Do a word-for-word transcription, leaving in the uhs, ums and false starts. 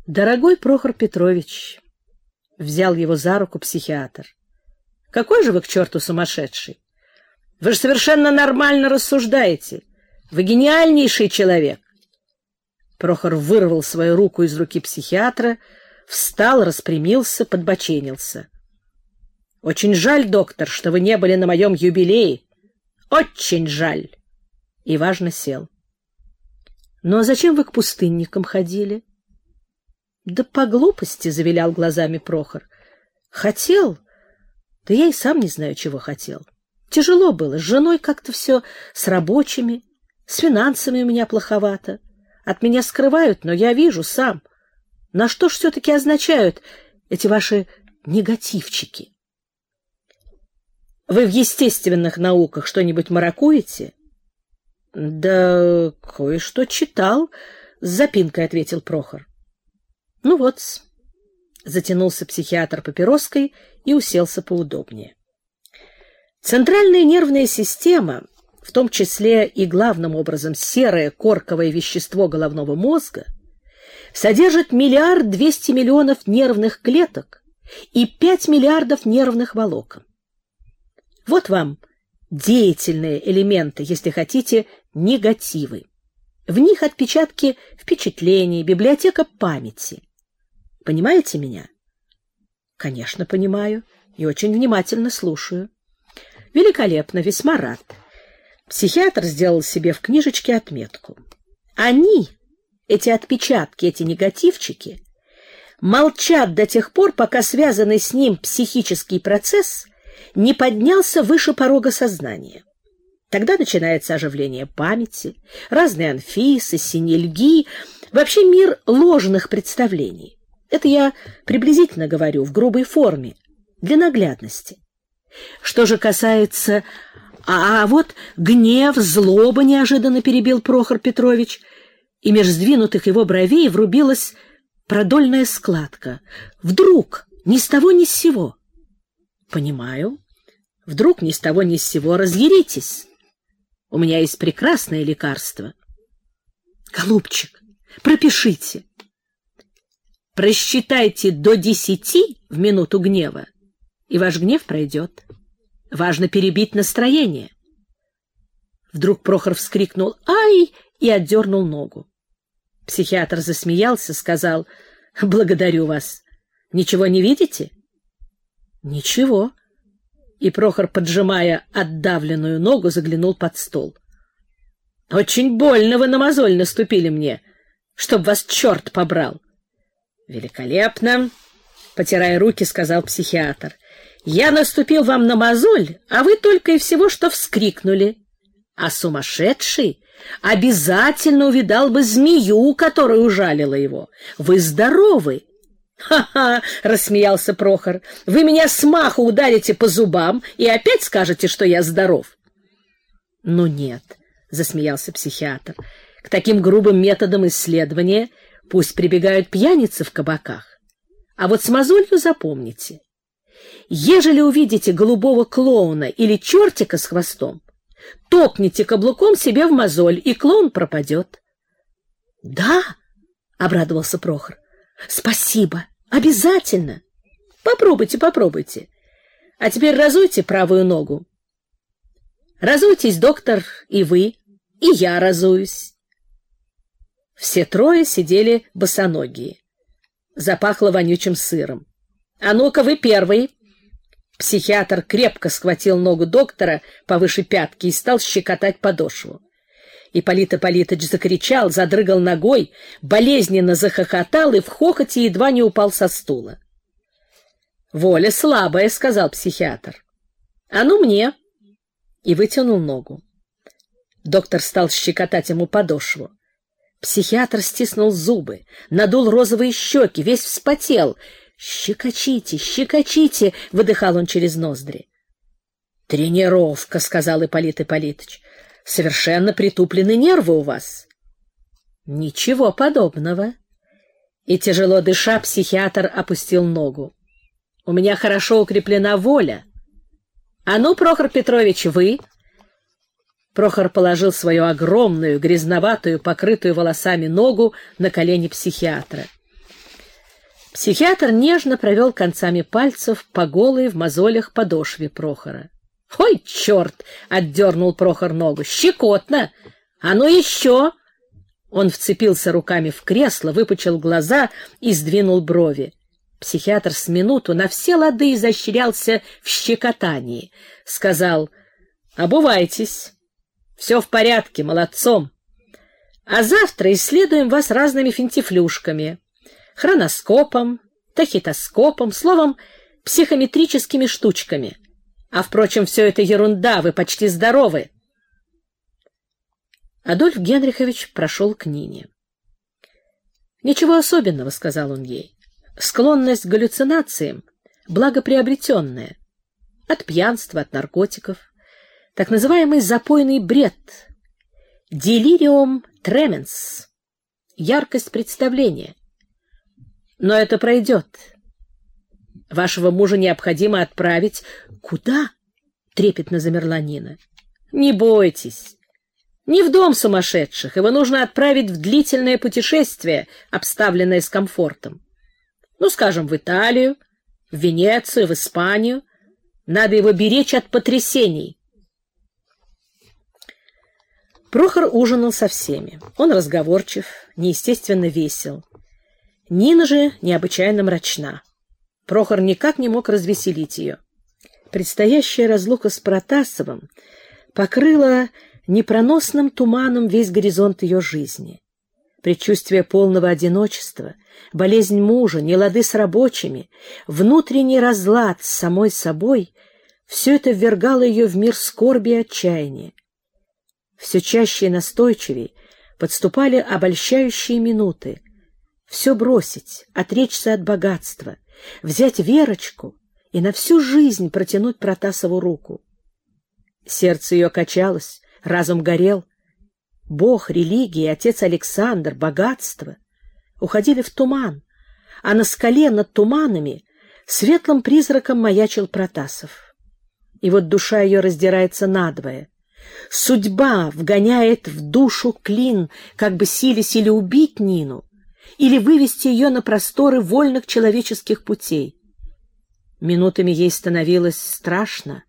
Дорогой Прохор Петрович, взял его за руку психиатр. Какой же вы к черту сумасшедший? Вы же совершенно нормально рассуждаете. Вы гениальнейший человек. Прохор вырвал свою руку из руки психиатра, встал, распрямился, подбоченился. Очень жаль, доктор, что вы не были на моем юбилее. Очень жаль. И важно сел. Ну а зачем вы к пустынникам ходили? Да по глупости, завилял глазами Прохор. Хотел, да я и сам не знаю, чего хотел. Тяжело было, с женой как-то все, с рабочими, с финансами у меня плоховато. От меня скрывают, но я вижу сам. На что ж все-таки означают эти ваши негативчики? Вы в естественных науках что-нибудь маракуете? Да кое-что читал, с запинкой ответил Прохор. Ну вот, затянулся психиатр папироской и уселся поудобнее. Центральная нервная система, в том числе и главным образом серое корковое вещество головного мозга, содержит миллиард двести миллионов нервных клеток и пять миллиардов нервных волокон. Вот вам деятельные элементы, если хотите, негативы. В них отпечатки впечатлений, библиотека памяти. Понимаете меня? Конечно, понимаю и очень внимательно слушаю. Великолепно, весьма рад. Психиатр сделал себе в книжечке отметку. Они, эти отпечатки, эти негативчики, молчат до тех пор, пока связанный с ним психический процесс не поднялся выше порога сознания. Тогда начинается оживление памяти, разные анфисы, синельги, вообще мир ложных представлений. Это я приблизительно говорю, в грубой форме, для наглядности. Что же касается... А, а вот гнев, злоба, неожиданно перебил Прохор Петрович, и меж сдвинутых его бровей врубилась продольная складка. Вдруг, ни с того ни с сего. Понимаю. Вдруг ни с того ни с сего разъяритесь. У меня есть прекрасное лекарство. Голубчик, пропишите. Просчитайте до десяти в минуту гнева, и ваш гнев пройдет. Важно перебить настроение. Вдруг Прохор вскрикнул «Ай!» и отдернул ногу. Психиатр засмеялся, сказал «Благодарю вас. Ничего не видите?» «Ничего». И Прохор, поджимая отдавленную ногу, заглянул под стол. «Очень больно вы на мозоль наступили мне, чтоб вас черт побрал». «Великолепно!» — потирая руки, сказал психиатр. «Я наступил вам на мозоль, а вы только и всего что вскрикнули. А сумасшедший обязательно увидал бы змею, которая ужалила его. Вы здоровы!» «Ха-ха!» — рассмеялся Прохор. «Вы меня с маху ударите по зубам и опять скажете, что я здоров». «Ну нет», — засмеялся психиатр. «К таким грубым методам исследования пусть прибегают пьяницы в кабаках. А вот с мозолью запомните. Ежели увидите голубого клоуна или чертика с хвостом, топните каблуком себе в мозоль, и клоун пропадет». «Да?» — обрадовался Прохор. «Спасибо. Обязательно. Попробуйте, попробуйте. А теперь разуйте правую ногу. Разуйтесь, доктор, и вы, и я разуюсь». Все трое сидели босоногие. Запахло вонючим сыром. «А ну-ка, вы первый!» Психиатр крепко схватил ногу доктора повыше пятки и стал щекотать подошву. Ипполит Ипполитыч закричал, задрыгал ногой, болезненно захохотал и в хохоте едва не упал со стула. «Воля слабая», — сказал психиатр. «А ну мне!» И вытянул ногу. Доктор стал щекотать ему подошву. Психиатр стиснул зубы, надул розовые щеки, весь вспотел. «Щекочите, щекочите!» — выдыхал он через ноздри. «Тренировка», — сказал Ипполит Ипполитыч. «Совершенно притуплены нервы у вас». «Ничего подобного». И, тяжело дыша, психиатр опустил ногу. «У меня хорошо укреплена воля. А ну, Прохор Петрович, вы...» Прохор положил свою огромную, грязноватую, покрытую волосами ногу на колени психиатра. Психиатр нежно провел концами пальцев по голой в мозолях подошве Прохора. — Ой, черт! — отдернул Прохор ногу. — Щекотно! А ну еще! Он вцепился руками в кресло, выпучил глаза и сдвинул брови. Психиатр с минуту на все лады изощрялся в щекотании. Сказал: «Обувайтесь. Все в порядке, молодцом. А завтра исследуем вас разными финтифлюшками, хроноскопом, тахитоскопом, словом, психометрическими штучками. А, впрочем, все это ерунда, вы почти здоровы». Адольф Генрихович прошел к Нине. «Ничего особенного», — сказал он ей. «Склонность к галлюцинациям — благоприобретенная. От пьянства, от наркотиков. Так называемый запойный бред. Делириум тременс. Яркость представления. Но это пройдет. Вашего мужа необходимо отправить...» «Куда?» — трепетно замерла Нина. «Не бойтесь. Не в дом сумасшедших. Его нужно отправить в длительное путешествие, обставленное с комфортом. Ну, скажем, в Италию, в Венецию, в Испанию. Надо его беречь от потрясений». Прохор ужинал со всеми. Он разговорчив, неестественно весел. Нина же необычайно мрачна. Прохор никак не мог развеселить ее. Предстоящая разлука с Протасовым покрыла непроносным туманом весь горизонт ее жизни. Предчувствие полного одиночества, болезнь мужа, нелады с рабочими, внутренний разлад с самой собой — все это ввергало ее в мир скорби и отчаяния. Все чаще и настойчивее подступали обольщающие минуты. Все бросить, отречься от богатства, взять Верочку и на всю жизнь протянуть Протасову руку. Сердце ее качалось, разум горел. Бог, религия, отец Александр, богатство уходили в туман, а на скале над туманами светлым призраком маячил Протасов. И вот душа ее раздирается надвое. Судьба вгоняет в душу клин, как бы силясь или убить Нину, или вывести ее на просторы вольных человеческих путей. Минутами ей становилось страшно,